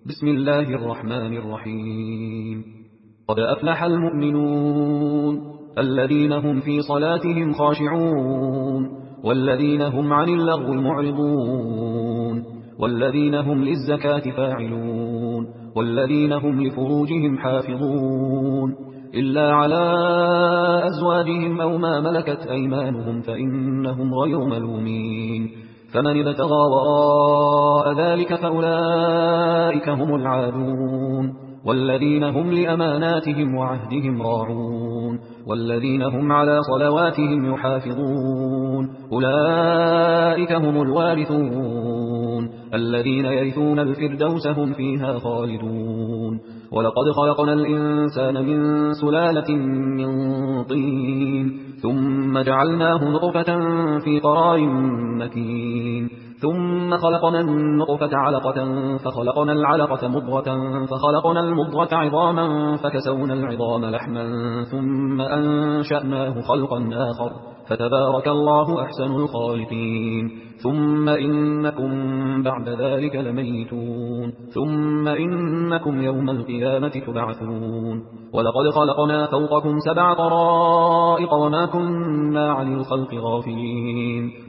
بسم الله الرحمن الرحيم. قد أفلح المؤمنون الذين هم في صلاتهم خاشعون والذين هم عن اللغو معرضون والذين هم للزكاة فاعلون والذين هم لفروجهم حافظون إلا على أزواجهم أو ما ملكت أيمانهم فإنهم غير ملومين. فمن ابتغى وراء ذلك فأولئك هم العادون والذين هم لأماناتهم وعهدهم راعون والذين هم على صلواتهم يحافظون أولئك هم الوارثون الذين يرثون الفردوس هم فيها خالدون. ولقد خلقنا الإنسان من سلالة من طين ثم جعلناه نطفة في قرار مكين ثم خلقنا النطفة علقة فخلقنا العلقة مضغة فخلقنا المضغة عظاما فكسونا العظام لحما ثم أنشأناه خلقا آخر فتبارك الله أحسن الخالقين. ثم إنكم بعد ذلك لميتون ثم إنكم يوم القيامة تبعثون. ولقد خلقنا فوقكم 7 طرائق وما كنا عن الخلق غافلين